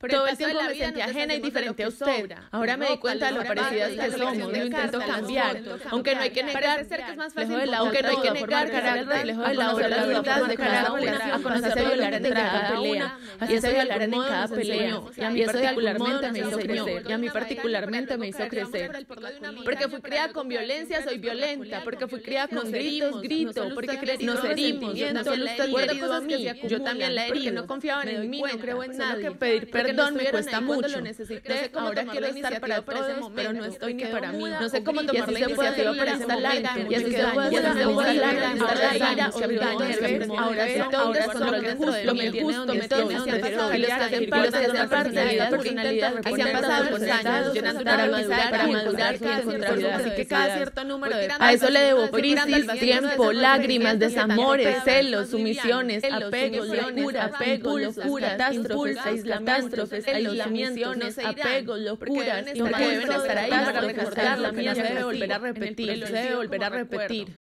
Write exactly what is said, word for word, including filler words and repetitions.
Todo el tiempo me sentí ajena y diferente a usted. Ahora me di cuenta de lo parecidas que somos, lo intento cambiar. Aunque no hay que negar, aunque no hay que negar, el reflejo de la obra, la verdad de cada una, a conocerse violar en cada pelea, hacerse violar en cada pelea. Y a mí particularmente me hizo crecer, y a mí particularmente me hizo crecer. Porque fui criada con violencia, soy violenta. Porque fui criada con gritos, grito. Porque nos herimos, no solo usted me herido a mí, yo también la herí, no confiaban en mí, no creo en nadie. Pedir perdón me cuesta mucho. Ahora quiero estar para todos, pero no estoy ni para mí. No sé cómo tomar la iniciativa para esta larga, y así se puede hacer larga, estar la ira, o ahora sí todo descontrol dentro de mí, lo justo, me todo me siento y los que hacen parte de esa personalidad, personalidad, que se han pasado los años, llenando para madurar, para madurar, para encontrar vida. Así que cada cierto número de a eso le debo crisis, tiempo, lágrimas, desamores, celos, sumisiones, apegos, locuras, apegos, locuras, catástrofes, aislamientos, aislamientos, apegos, locuras, y porque deben estar ahí para recordar, la mía se debe volver a repetir, se debe volver a repetir.